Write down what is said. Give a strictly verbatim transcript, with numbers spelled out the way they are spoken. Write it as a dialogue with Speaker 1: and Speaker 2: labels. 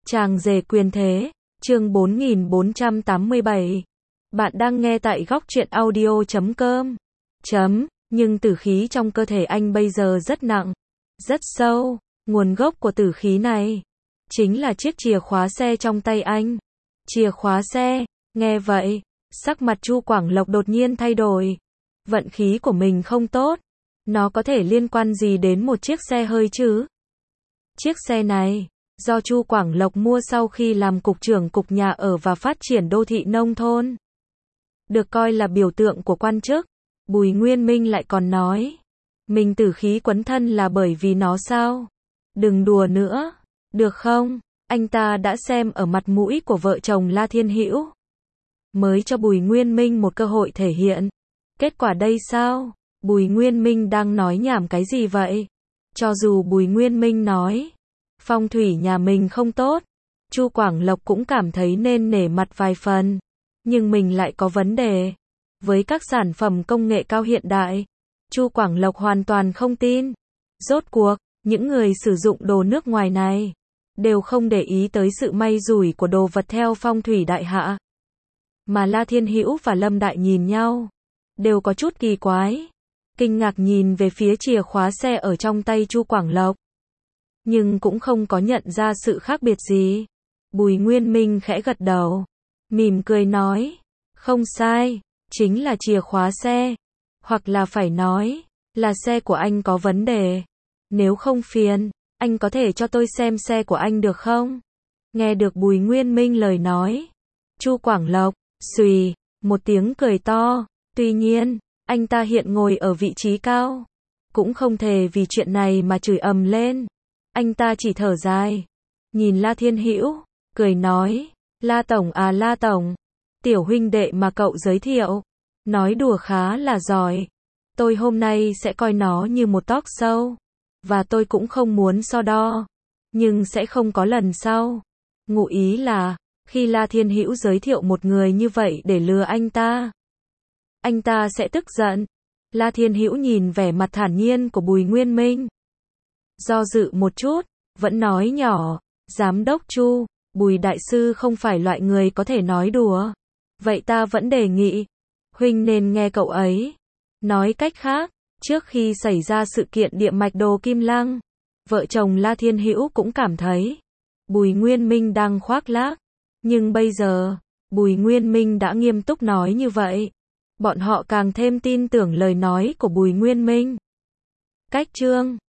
Speaker 1: Chàng rể quyền thế, chương bốn nghìn bốn trăm tám mươi bảy. Bạn đang nghe tại góc truyện audio chấm com. Chấm, nhưng tử khí trong cơ thể anh bây giờ rất nặng, rất sâu. Nguồn gốc của tử khí này chính là chiếc chìa khóa xe trong tay anh. Chìa khóa xe, nghe vậy, sắc mặt Chu Quảng Lộc đột nhiên thay đổi. Vận khí của mình không tốt, nó có thể liên quan gì đến một chiếc xe hơi chứ? Chiếc xe này do Chu Quảng Lộc mua sau khi làm cục trưởng cục nhà ở và phát triển đô thị nông thôn. Được coi là biểu tượng của quan chức. Bùi Nguyên Minh lại còn nói, mình tử khí quấn thân là bởi vì nó sao? Đừng đùa nữa, được không? Anh ta đã xem ở mặt mũi của vợ chồng La Thiên Hữu, mới cho Bùi Nguyên Minh một cơ hội thể hiện. Kết quả đây sao? Bùi Nguyên Minh đang nói nhảm cái gì vậy? Cho dù Bùi Nguyên Minh nói phong thủy nhà mình không tốt, Chu Quảng Lộc cũng cảm thấy nên nể mặt vài phần. Nhưng mình lại có vấn đề. Với các sản phẩm công nghệ cao hiện đại, Chu Quảng Lộc hoàn toàn không tin. Rốt cuộc, những người sử dụng đồ nước ngoài này đều không để ý tới sự may rủi của đồ vật theo phong thủy đại hạ. Mà La Thiên Hữu và Lâm Đại nhìn nhau, đều có chút kỳ quái, kinh ngạc nhìn về phía chìa khóa xe ở trong tay Chu Quảng Lộc, nhưng cũng không có nhận ra sự khác biệt gì. Bùi Nguyên Minh khẽ gật đầu, mỉm cười nói, không sai, chính là chìa khóa xe, hoặc là phải nói, là xe của anh có vấn đề. Nếu không phiền, anh có thể cho tôi xem xe của anh được không? Nghe được Bùi Nguyên Minh lời nói, Chu Quảng Lộc, xùy, một tiếng cười to. Tuy nhiên, anh ta hiện ngồi ở vị trí cao, cũng không thể vì chuyện này mà chửi ầm lên. Anh ta chỉ thở dài, nhìn La Thiên Hữu, cười nói, La Tổng à La Tổng, tiểu huynh đệ mà cậu giới thiệu, nói đùa khá là giỏi. Tôi hôm nay sẽ coi nó như một talk show, và tôi cũng không muốn so đo, nhưng sẽ không có lần sau. Ngụ ý là, khi La Thiên Hữu giới thiệu một người như vậy để lừa anh ta, anh ta sẽ tức giận. La Thiên Hữu nhìn vẻ mặt thản nhiên của Bùi Nguyên Minh, do dự một chút, vẫn nói nhỏ, Giám đốc Chu, Bùi đại sư không phải loại người có thể nói đùa. Vậy ta vẫn đề nghị, huynh nên nghe cậu ấy. Nói cách khác, trước khi xảy ra sự kiện địa mạch đồ Kim Lăng, vợ chồng La Thiên Hữu cũng cảm thấy Bùi Nguyên Minh đang khoác lác. Nhưng bây giờ, Bùi Nguyên Minh đã nghiêm túc nói như vậy, bọn họ càng thêm tin tưởng lời nói của Bùi Nguyên Minh. Cách chương